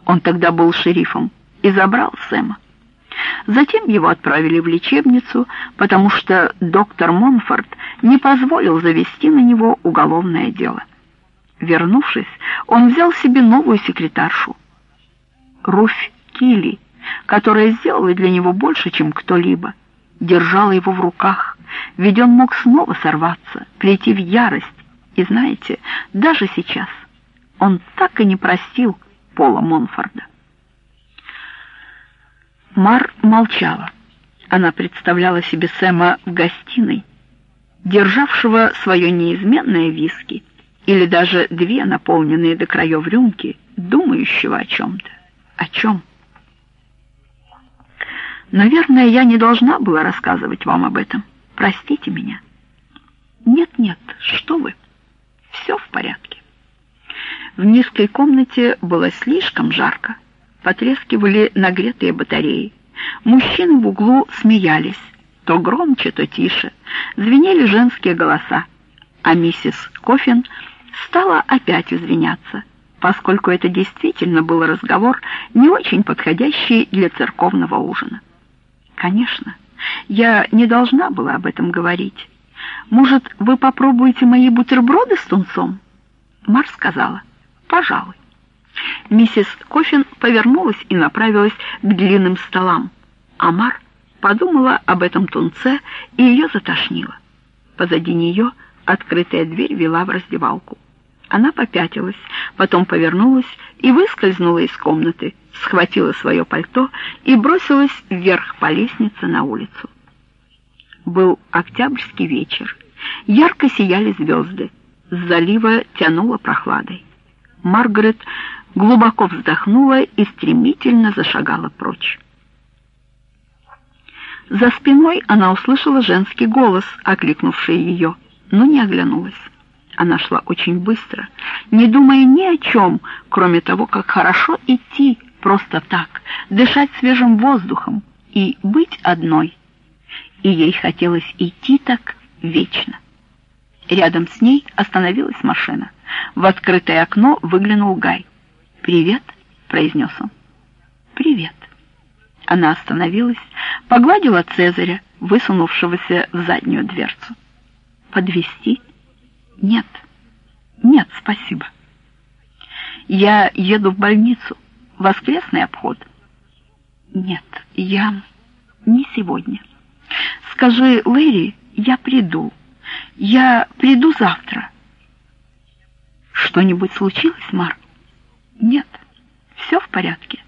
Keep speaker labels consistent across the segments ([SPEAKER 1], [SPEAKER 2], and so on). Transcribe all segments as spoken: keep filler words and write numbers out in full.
[SPEAKER 1] он тогда был шерифом, и забрал Сэма. Затем его отправили в лечебницу, потому что доктор Монфорд не позволил завести на него уголовное дело. Вернувшись, он взял себе новую секретаршу, Руфь Килли, которая сделала для него больше, чем кто-либо, держала его в руках, ведь он мог снова сорваться, прийти в ярость, и знаете, даже сейчас он так и не простил Пола Монфорда. Мар молчала. Она представляла себе Сэма в гостиной, державшего свое неизменное виски, или даже две наполненные до краев рюмки, думающего о чем-то. О чем? Наверное, я не должна была рассказывать вам об этом. Простите меня. Нет-нет, что вы. Все в порядке. В низкой комнате было слишком жарко. Потрескивали нагретые батареи. Мужчины в углу смеялись, то громче, то тише. Звенели женские голоса, а миссис Коффин стала опять извиняться, поскольку это действительно был разговор, не очень подходящий для церковного ужина. Конечно, я не должна была об этом говорить. Может, вы попробуете мои бутерброды с тунцом? Мар сказала: пожалуй. Миссис Коффин повернулась и направилась к длинным столам, а Мар подумала об этом тунце, и ее затошнило. Позади нее открытая дверь вела в раздевалку. Она попятилась, потом повернулась и выскользнула из комнаты, схватила свое пальто и бросилась вверх по лестнице на улицу. Был октябрьский вечер. Ярко сияли звезды. С залива тянуло прохладой. Маргарет глубоко вздохнула и стремительно зашагала прочь. За спиной она услышала женский голос, окликнувший ее, но не оглянулась. Она шла очень быстро, не думая ни о чем, кроме того, как хорошо идти просто так, дышать свежим воздухом и быть одной. И ей хотелось идти так вечно. Рядом с ней остановилась машина. В открытое окно выглянул Гай. «Привет», — произнес он. «Привет». Она остановилась, погладила Цезаря, высунувшегося в заднюю дверцу. «Подвезти?» «Нет, нет, спасибо. Я еду в больницу, воскресный обход». «Нет, я не сегодня. Скажи Лэри, я приду. Я приду завтра». «Что-нибудь случилось, Мар?» «Нет, все в порядке».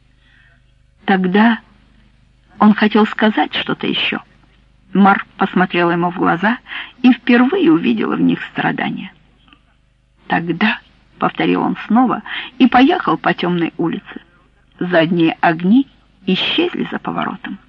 [SPEAKER 1] Тогда он хотел сказать что-то еще. Мар посмотрела ему в глаза и впервые увидела в них страдания. «Тогда», — повторил он снова и поехал по темной улице. Задние огни исчезли за поворотом.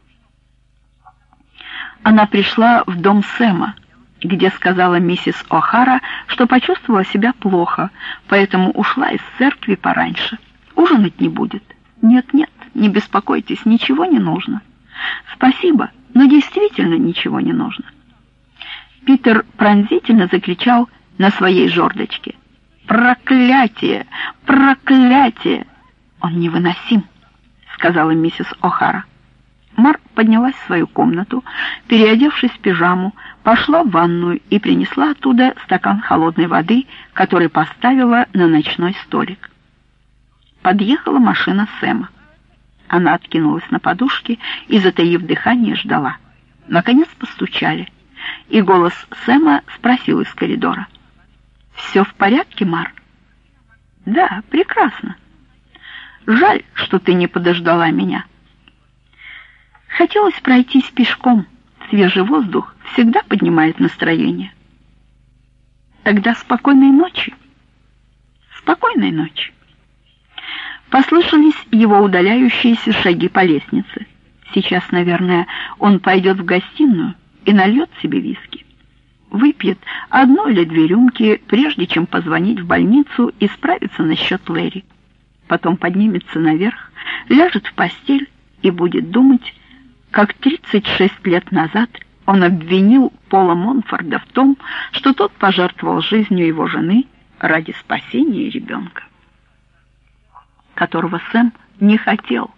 [SPEAKER 1] Она пришла в дом Сэма, где сказала миссис О'Хара, что почувствовала себя плохо, поэтому ушла из церкви пораньше. Ужинать не будет. Нет-нет, не беспокойтесь, ничего не нужно. Спасибо, но действительно ничего не нужно. Питер пронзительно закричал на своей жердочке: «Проклятие! Проклятие!» «Он невыносим», — сказала миссис О'Хара. Мар поднялась в свою комнату, переодевшись в пижаму, пошла в ванную и принесла оттуда стакан холодной воды, который поставила на ночной столик. Подъехала машина Сэма. Она откинулась на подушке и, затаив дыхание, ждала. Наконец постучали, и голос Сэма спросил из коридора: «Все в порядке, Мар?» «Да, прекрасно. Жаль, что ты не подождала меня». Хотелось пройтись пешком. Свежий воздух всегда поднимает настроение. Тогда спокойной ночи. Спокойной ночи. Послышались его удаляющиеся шаги по лестнице. Сейчас, наверное, он пойдет в гостиную и нальет себе виски. Выпьет одну или две рюмки, прежде чем позвонить в больницу и справиться насчет Лэри. Потом поднимется наверх, ляжет в постель и будет думать, как тридцать шесть лет назад он обвинил Пола Монфорда в том, что тот пожертвовал жизнью его жены ради спасения ребенка. которого Сэм не хотел